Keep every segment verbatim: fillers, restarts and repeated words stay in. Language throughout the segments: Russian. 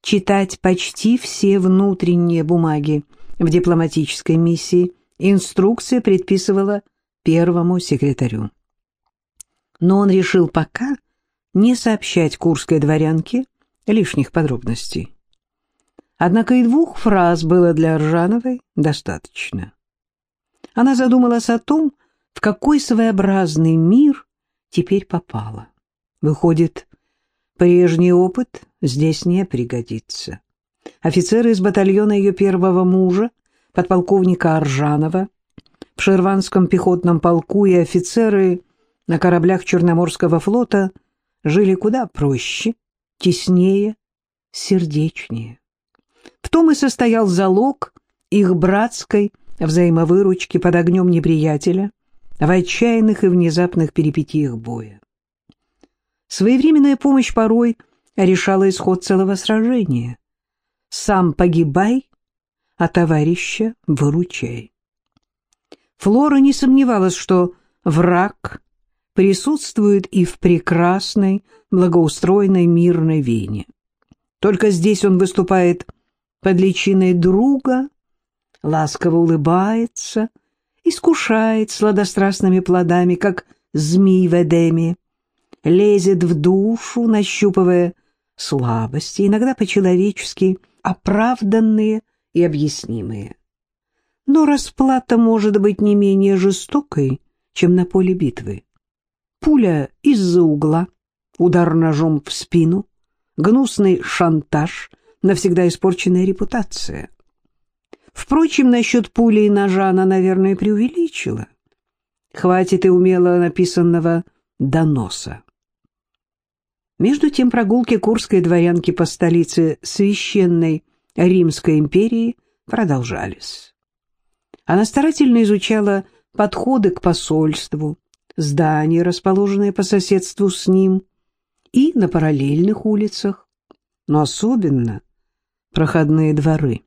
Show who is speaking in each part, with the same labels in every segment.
Speaker 1: читать почти все внутренние бумаги в дипломатической миссии, инструкция предписывала первому секретарю. Но он решил пока не сообщать курской дворянке лишних подробностей. Однако и двух фраз было для Аржановой достаточно. Она задумалась о том, в какой своеобразный мир теперь попала. Выходит, прежний опыт здесь не пригодится. Офицеры из батальона ее первого мужа, подполковника Аржанова, в Ширванском пехотном полку и офицеры на кораблях Черноморского флота жили куда проще, теснее, сердечнее. В том и состоял залог их братской взаимовыручки под огнем неприятеля в отчаянных и внезапных перипетиях боя. Своевременная помощь порой решала исход целого сражения. Сам погибай, а товарища выручай. Флора не сомневалась, что враг присутствует и в прекрасной, благоустроенной мирной Вене. Только здесь он выступает под личиной друга, ласково улыбается, искушает сладострастными плодами, как змей в Эдеме, лезет в душу, нащупывая слабости, иногда по-человечески оправданные и объяснимые. Но расплата может быть не менее жестокой, чем на поле битвы. Пуля из-за угла, удар ножом в спину, гнусный шантаж, навсегда испорченная репутация. Впрочем, насчет пули и ножа она, наверное, преувеличила. Хватит и умело написанного доноса. Между тем прогулки курской дворянки по столице священной Римской империи продолжались. Она старательно изучала подходы к посольству, здания, расположенные по соседству с ним, и на параллельных улицах, но особенно проходные дворы.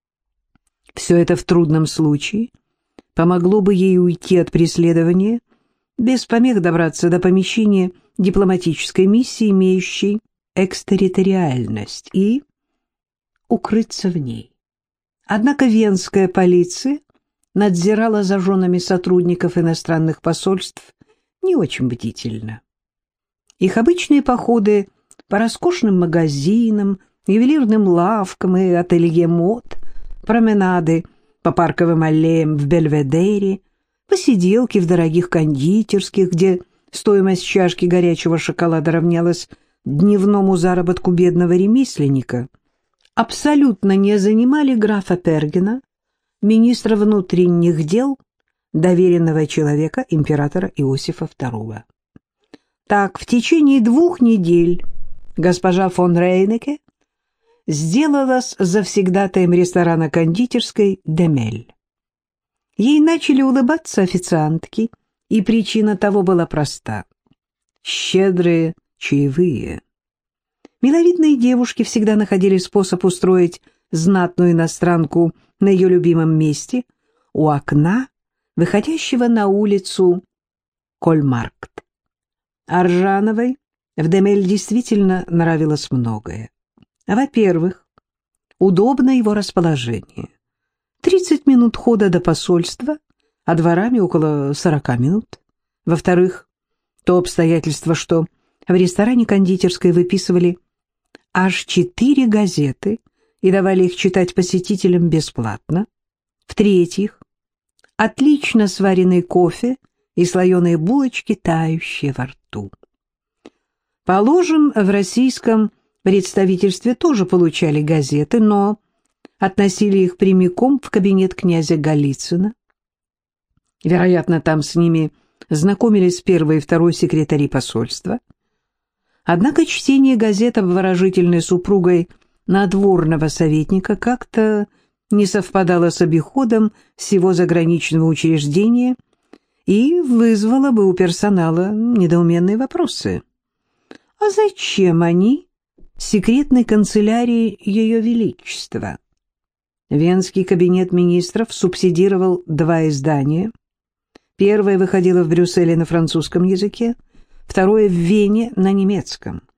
Speaker 1: Все это в трудном случае помогло бы ей уйти от преследования, без помех добраться до помещения дипломатической миссии, имеющей экстерриториальность, и укрыться в ней. Однако венская полиция надзирала за женами сотрудников иностранных посольств не очень бдительно. Их обычные походы по роскошным магазинам, ювелирным лавкам и ателье мод, променады по парковым аллеям в Бельведере, посиделки в дорогих кондитерских, где стоимость чашки горячего шоколада равнялась дневному заработку бедного ремесленника, абсолютно не занимали графа Пергена, министра внутренних дел, доверенного человека императора Иосифа второго. Так, в течение двух недель госпожа фон Рейнеке сделалась завсегдатаем ресторана кондитерской «Демель». Ей начали улыбаться официантки, и причина того была проста — щедрые чаевые. Миловидные девушки всегда находили способ устроить знатную иностранку на ее любимом месте у окна, выходящего на улицу Кольмаркт. Аржановой в Демель действительно нравилось многое. Во-первых, удобно его расположение. тридцать минут хода до посольства, а дворами около сорока минут. Во-вторых, то обстоятельство, что в ресторане кондитерской выписывали аж четыре газеты и давали их читать посетителям бесплатно. В-третьих, отлично сваренный кофе и слоеные булочки, тающие во рту. Положим, в российском представительстве тоже получали газеты, но относили их прямиком в кабинет князя Голицына. Вероятно, там с ними знакомились первый и второй секретари посольства. Однако чтение газет обворожительной супругой надворного советника как-то не совпадало с обиходом всего заграничного учреждения и вызвало бы у персонала недоуменные вопросы. А зачем они секретной канцелярии Ее Величества? Венский кабинет министров субсидировал два издания. Первое выходило в Брюсселе на французском языке, второе в Вене на немецком.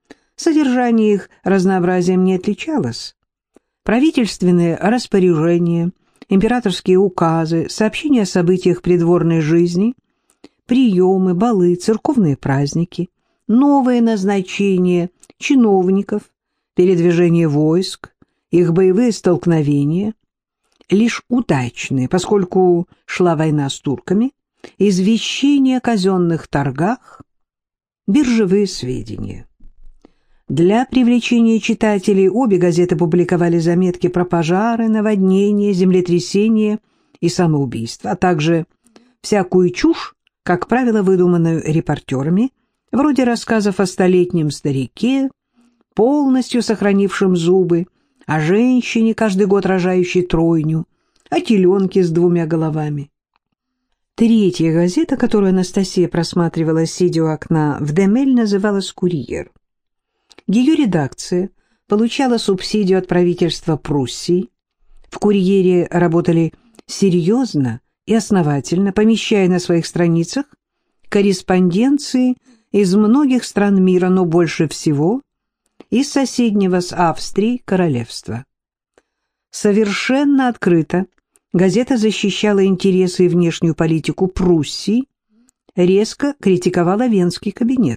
Speaker 1: Содержание их разнообразием не отличалось. Правительственные распоряжения, императорские указы, сообщения о событиях придворной жизни, приемы, балы, церковные праздники, новые назначения чиновников, передвижение войск, их боевые столкновения, лишь удачные, поскольку шла война с турками, извещения о казенных торгах, биржевые сведения. Для привлечения читателей обе газеты публиковали заметки про пожары, наводнения, землетрясения и самоубийства, а также всякую чушь, как правило, выдуманную репортерами, вроде рассказов о столетнем старике, полностью сохранившем зубы, о женщине, каждый год рожающей тройню, о теленке с двумя головами. Третья газета, которую Анастасия просматривала, сидя у окна в Демель, называлась «Курьер». Ее редакция получала субсидию от правительства Пруссии. В «Курьере» работали серьезно и основательно, помещая на своих страницах корреспонденции из многих стран мира, но больше всего из соседнего с Австрией королевства. Совершенно открыто газета защищала интересы и внешнюю политику Пруссии, резко критиковала Венский кабинет.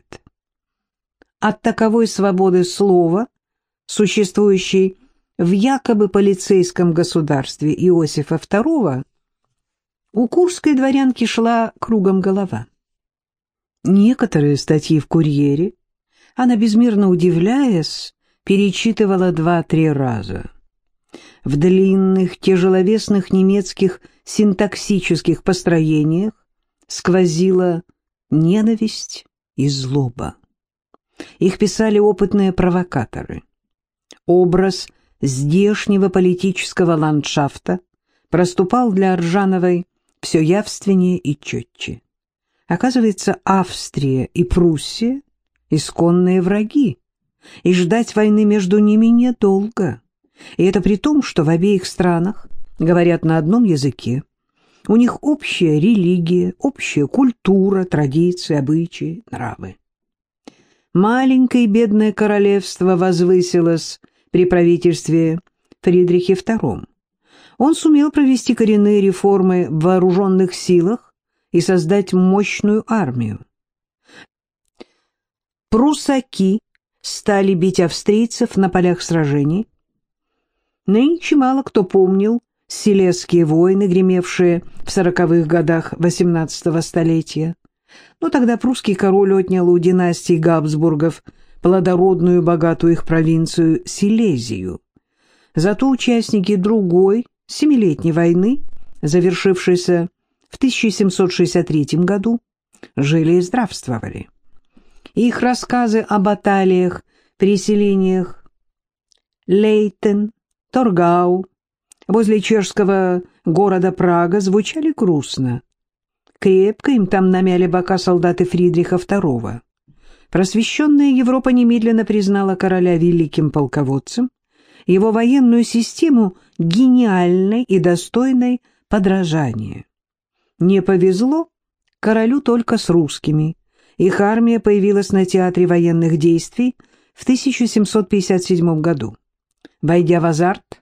Speaker 1: От таковой свободы слова, существующей в якобы полицейском государстве Иосифа второго, у курской дворянки шла кругом голова. Некоторые статьи в «Курьере» она, безмерно удивляясь, перечитывала два-три раза. В длинных, тяжеловесных немецких синтаксических построениях сквозила ненависть и злоба. Их писали опытные провокаторы. Образ здешнего политического ландшафта проступал для Аржановой все явственнее и четче. Оказывается, Австрия и Пруссия — исконные враги, и ждать войны между ними недолго. И это при том, что в обеих странах говорят на одном языке. У них общая религия, общая культура, традиции, обычаи, нравы. Маленькое и бедное королевство возвысилось при правительстве Фридрихе втором. Он сумел провести коренные реформы в вооруженных силах и создать мощную армию. Пруссаки стали бить австрийцев на полях сражений. Нынче мало кто помнил Силезские войны, гремевшие в сороковых годах восемнадцатого столетия. Но тогда прусский король отнял у династии Габсбургов плодородную, богатую их провинцию Силезию. Зато участники другой, семилетней войны, завершившейся в тысяча семьсот шестьдесят третьем году, жили и здравствовали. Их рассказы о баталиях, переселениях Лейтен, Торгау, возле чешского города Прага звучали грустно. Крепко им там намяли бока солдаты Фридриха второго. Просвещенная Европа немедленно признала короля великим полководцем, его военную систему гениальной и достойной подражания. Не повезло королю только с русскими. Их армия появилась на театре военных действий в тысяча семьсот пятьдесят седьмом году. Войдя в азарт,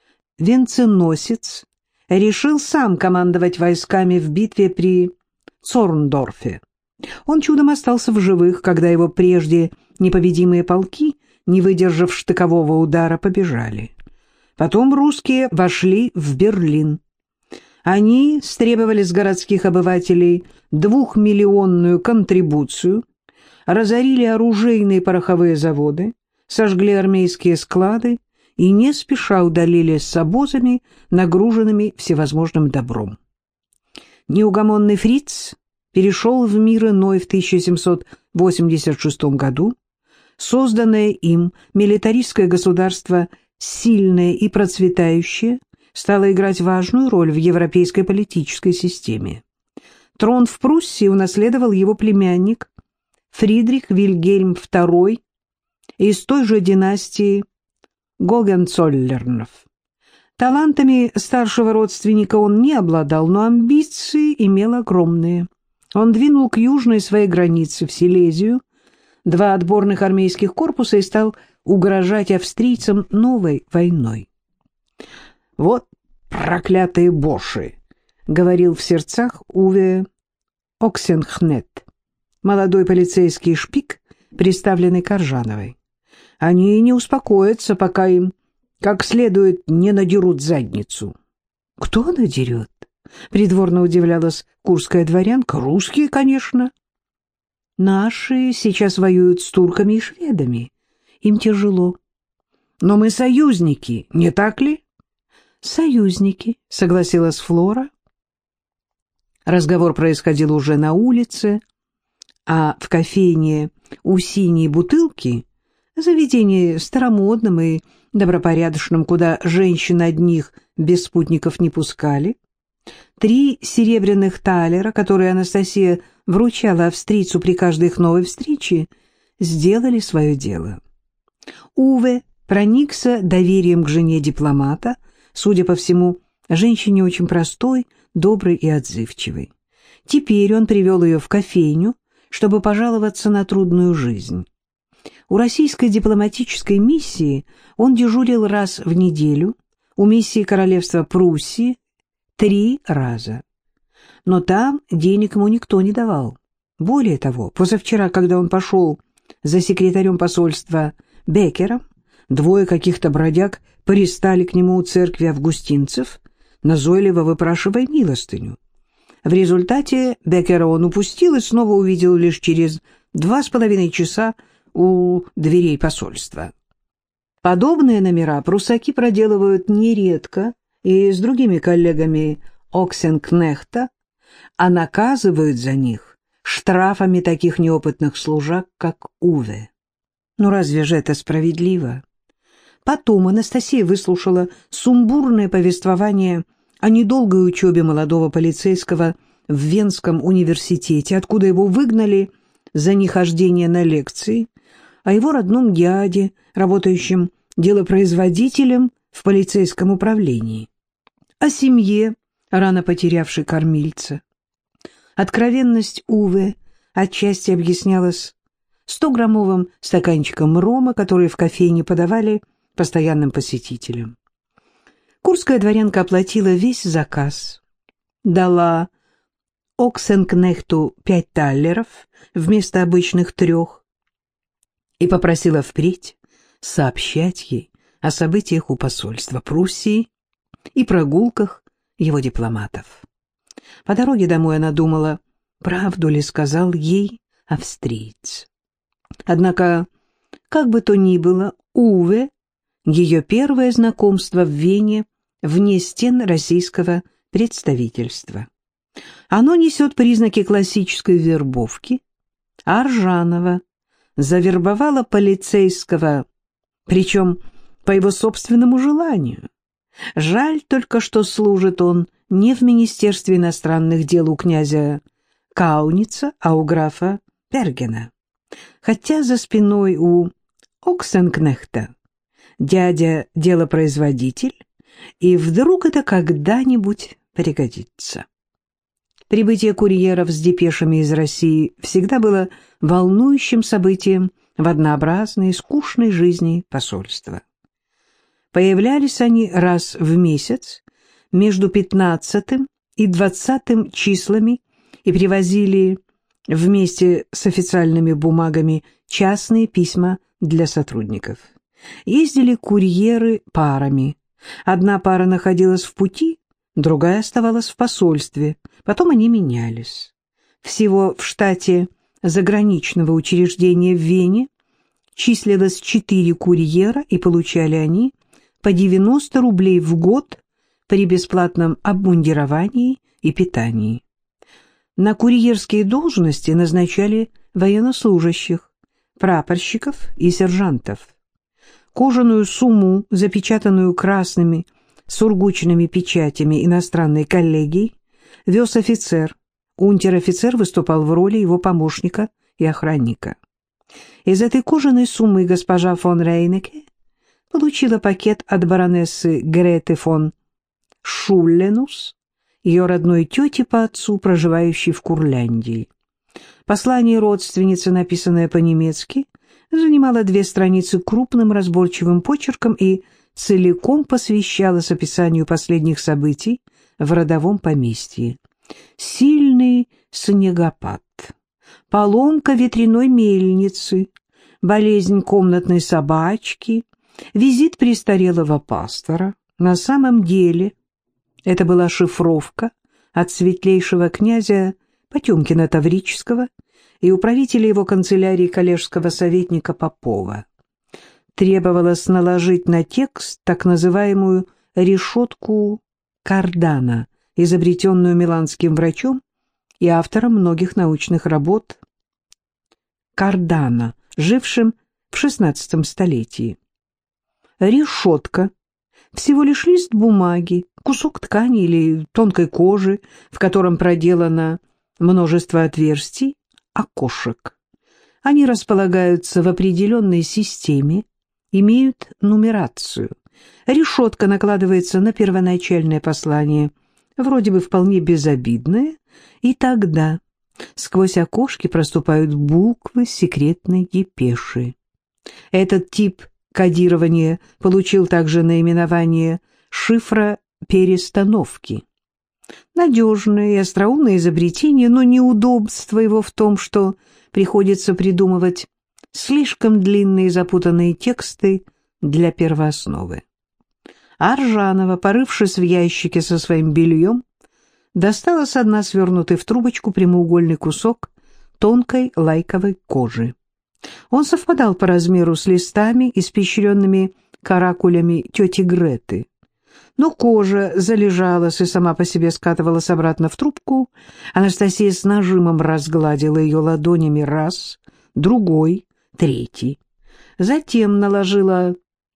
Speaker 1: венценосец решил сам командовать войсками в битве при Цорндорфе. Он чудом остался в живых, когда его прежде непобедимые полки, не выдержав штыкового удара, побежали. Потом русские вошли в Берлин. Они стребовали с городских обывателей двухмиллионную контрибуцию, разорили оружейные пороховые заводы, сожгли армейские склады и не спеша удалились с обозами, нагруженными всевозможным добром. Неугомонный фриц перешел в мир иной в тысяча семьсот восемьдесят шестом году. Созданное им милитаристское государство, сильное и процветающее, стало играть важную роль в европейской политической системе. Трон в Пруссии унаследовал его племянник Фридрих Вильгельм второй из той же династии Гогенцоллернов. Талантами старшего родственника он не обладал, но амбиции имел огромные. Он двинул к южной своей границе, в Силезию, два отборных армейских корпуса и стал угрожать австрийцам новой войной. «Вот проклятые боши!» — говорил в сердцах Уве Оксенкнехт, молодой полицейский шпик, приставленный Коржановой. «Они не успокоятся, пока им как следует не надерут задницу». «Кто надерет?» — придворно удивлялась курская дворянка. «Русские, конечно». «Наши сейчас воюют с турками и шведами. Им тяжело». «Но мы союзники, не так ли?» «Союзники», — согласилась Флора. Разговор происходил уже на улице, а в кофейне у синей бутылки, заведении старомодном и добропорядочном, куда женщин одних без спутников не пускали, три серебряных талера, которые Анастасия вручала австрийцу при каждой их новой встрече, сделали свое дело. Уве проникся доверием к жене дипломата, судя по всему, женщине очень простой, доброй и отзывчивой. Теперь он привел ее в кофейню, чтобы пожаловаться на трудную жизнь. У российской дипломатической миссии он дежурил раз в неделю, у миссии Королевства Пруссии три раза. Но там денег ему никто не давал. Более того, позавчера, когда он пошел за секретарем посольства Беккером, двое каких-то бродяг пристали к нему у церкви августинцев, назойливо выпрашивая милостыню. В результате Беккера он упустил и снова увидел лишь через два с половиной часа у дверей посольства. Подобные номера прусаки проделывают нередко и с другими коллегами Оксенкнехта, а наказывают за них штрафами таких неопытных служак, как Уве. Ну разве же это справедливо? Потом Анастасия выслушала сумбурное повествование о недолгой учебе молодого полицейского в Венском университете, откуда его выгнали за нехождение на лекции, о его родном дяде, работающем делопроизводителем в полицейском управлении, о семье, рано потерявшей кормильца. Откровенность Уве отчасти объяснялась стограммовым стаканчиком рома, который в кофейне подавали постоянным посетителям. Курская дворянка оплатила весь заказ, дала Оксенкнехту пять таллеров вместо обычных трех и попросила впредь сообщать ей о событиях у посольства Пруссии и прогулках его дипломатов. По дороге домой она думала, правду ли сказал ей австриец. Однако, как бы то ни было, Уве — ее первое знакомство в Вене вне стен российского представительства. Оно несет признаки классической вербовки. Аржанова завербовала полицейского, причем по его собственному желанию. Жаль только, что служит он не в Министерстве иностранных дел у князя Кауница, а у графа Пергена. Хотя за спиной у Оксенкнехта дядя делопроизводитель, и вдруг это когда-нибудь пригодится. Прибытие курьеров с депешами из России всегда было волнующим событием в однообразной, скучной жизни посольства. Появлялись они раз в месяц между пятнадцатым и двадцатым числами и привозили вместе с официальными бумагами частные письма для сотрудников. Ездили курьеры парами. Одна пара находилась в пути, другая оставалась в посольстве, потом они менялись. Всего в штате заграничного учреждения в Вене числилось четыре курьера, и получали они по девяносто рублей в год при бесплатном обмундировании и питании. На курьерские должности назначали военнослужащих, прапорщиков и сержантов. Кожаную сумму, запечатанную красными сургучными печатями иностранной коллегии, вез офицер. Унтер-офицер выступал в роли его помощника и охранника. Из этой кожаной суммы госпожа фон Рейнеке получила пакет от баронессы Греты фон Шулленус, ее родной тети по отцу, проживающей в Курляндии. Послание родственницы, написанное по-немецки, занимало две страницы крупным разборчивым почерком и целиком посвящалось описанию последних событий в родовом поместье. Сильный снегопад, поломка ветряной мельницы, болезнь комнатной собачки, визит престарелого пастора. На самом деле это была шифровка от светлейшего князя Потемкина Таврического и управителя его канцелярии коллежского советника Попова. Требовалось наложить на текст так называемую решетку Кардана, изобретенную миланским врачом и автором многих научных работ Кардана, жившим в шестнадцатом столетии. Решетка — всего лишь лист бумаги, кусок ткани или тонкой кожи, в котором проделано множество отверстий, окошек. Они располагаются в определенной системе, имеют нумерацию. Решетка накладывается на первоначальное послание, вроде бы вполне безобидное, и тогда сквозь окошки проступают буквы секретной депеши. Этот тип кодирования получил также наименование шифра перестановки. Надежное и остроумное изобретение, но неудобство его в том, что приходится придумывать слишком длинные и запутанные тексты для первоосновы. Аржанова, порывшись в ящике со своим бельем, достала со дна свернутый в трубочку прямоугольный кусок тонкой лайковой кожи. Он совпадал по размеру с листами, испещренными каракулями тети Греты. Но кожа залежалась и сама по себе скатывалась обратно в трубку. Анастасия с нажимом разгладила ее ладонями раз, другой, третий. Затем наложила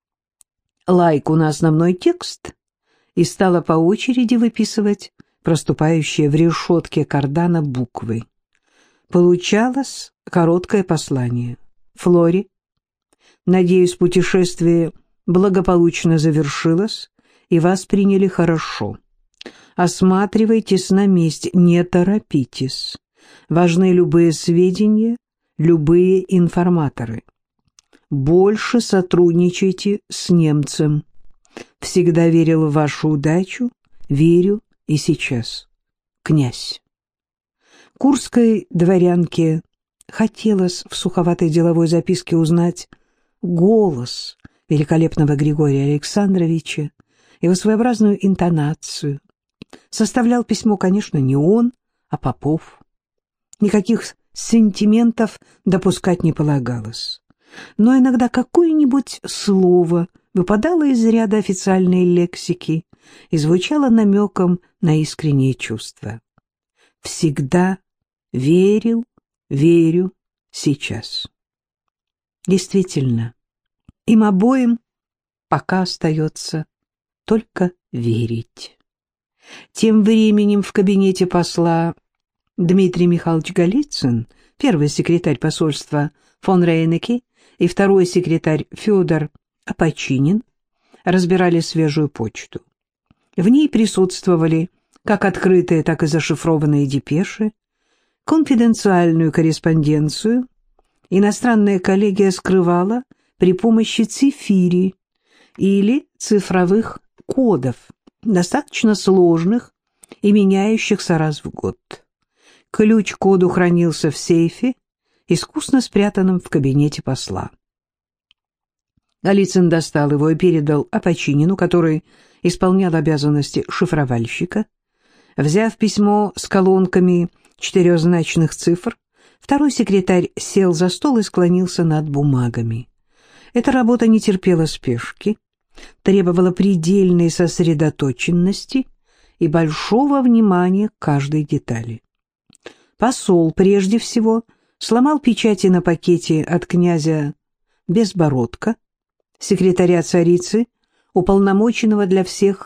Speaker 1: лайку на основной текст и стала по очереди выписывать проступающие в решетке кардана буквы. Получалось короткое послание. Флоре, надеюсь, путешествие благополучно завершилось, и вас приняли хорошо. Осматривайтесь на месте, не торопитесь. Важны любые сведения, любые информаторы. Больше сотрудничайте с немцем. Всегда верил в вашу удачу, верю и сейчас. Князь. Курской дворянке хотелось в суховатой деловой записке узнать голос великолепного Григория Александровича, его своеобразную интонацию. Составлял письмо, конечно, не он, а Попов. Никаких сентиментов допускать не полагалось. Но иногда какое-нибудь слово выпадало из ряда официальной лексики и звучало намеком на искренние чувства. Всегда верил, верю, сейчас. Действительно, им обоим пока остается только верить. Тем временем в кабинете посла Дмитрий Михайлович Голицын, первый секретарь посольства фон Рейнеке и второй секретарь Федор Опочинин разбирали свежую почту. В ней присутствовали как открытые, так и зашифрованные депеши, конфиденциальную корреспонденцию иностранная коллегия скрывала при помощи цифири или цифровых кодов, достаточно сложных и меняющихся раз в год. Ключ к коду хранился в сейфе, искусно спрятанном в кабинете посла. Голицын достал его и передал Опочинину, который исполнял обязанности шифровальщика. Взяв письмо с колонками четырехзначных цифр, второй секретарь сел за стол и склонился над бумагами. Эта работа не терпела спешки, требовала предельной сосредоточенности и большого внимания к каждой детали. Посол прежде всего сломал печати на пакете от князя Безбородка, секретаря царицы, уполномоченного для всех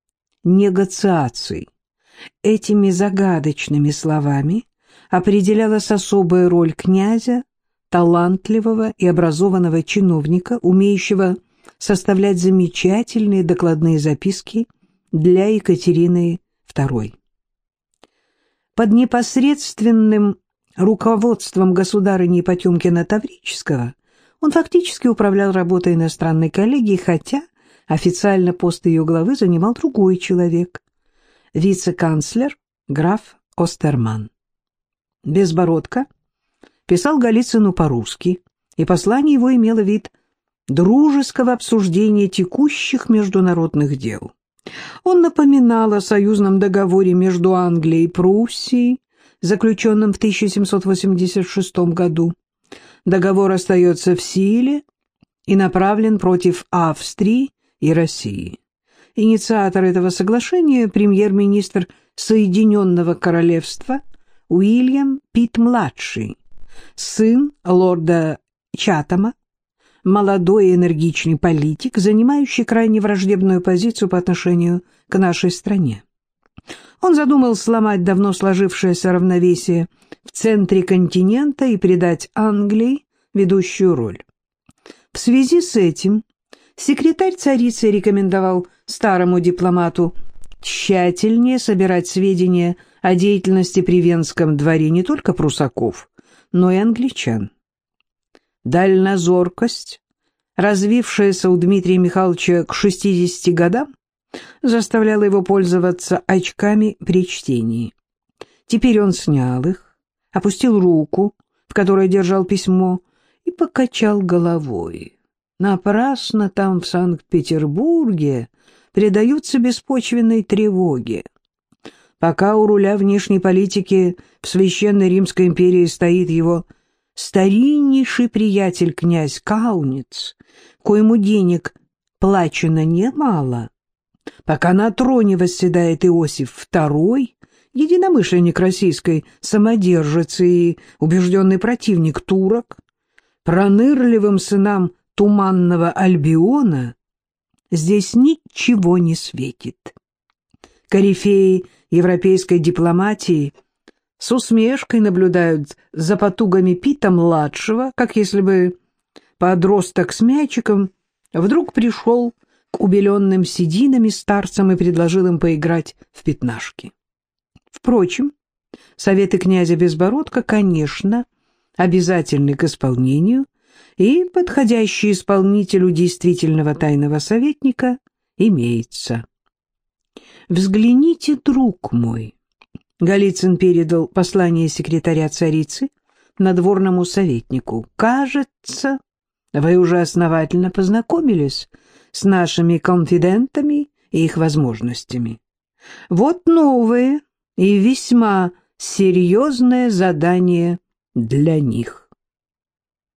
Speaker 1: негациаций. Этими загадочными словами определялась особая роль князя, талантливого и образованного чиновника, умеющего составлять замечательные докладные записки для Екатерины второй. Под непосредственным Руководством государыни Потемкина Таврического он фактически управлял работой иностранной коллегии, хотя официально пост ее главы занимал другой человек – вице-канцлер граф Остерман. Безбородко писал Голицыну по-русски, и послание его имело вид дружеского обсуждения текущих международных дел. Он напоминал о союзном договоре между Англией и Пруссией, заключенном в тысяча семьсот восемьдесят шестом году. Договор остается в силе и направлен против Австрии и России. Инициатор этого соглашения – премьер-министр Соединенного Королевства Уильям Питт-младший, сын лорда Чатама, молодой и энергичный политик, занимающий крайне враждебную позицию по отношению к нашей стране. Он задумал сломать давно сложившееся равновесие в центре континента и придать Англии ведущую роль. В связи с этим секретарь царицы рекомендовал старому дипломату тщательнее собирать сведения о деятельности при Венском дворе не только прусаков, но и англичан. Дальнозоркость, развившаяся у Дмитрия Михайловича к шестидесяти годам, заставляла его пользоваться очками при чтении. Теперь он снял их, опустил руку, в которой держал письмо, и покачал головой. Напрасно там, в Санкт-Петербурге, предаются беспочвенной тревоге. Пока у руля внешней политики в Священной Римской империи стоит его стариннейший приятель князь Кауниц, коему денег плачено немало, пока на троне восседает Иосиф второй, единомышленник российской самодержицы и убежденный противник турок, пронырливым сынам Туманного Альбиона здесь ничего не светит. Корифеи европейской дипломатии с усмешкой наблюдают за потугами Питта-младшего, как если бы подросток с мячиком вдруг пришел к убеленным сединами старцам и предложил им поиграть в пятнашки. Впрочем, советы князя Безбородка, конечно, обязательны к исполнению, и подходящий исполнителю действительного тайного советника имеется. «Взгляните, друг мой», — Голицын передал послание секретаря царицы надворному советнику. «Кажется, вы уже основательно познакомились с нашими конфидентами и их возможностями. Вот новое и весьма серьезное задание для них».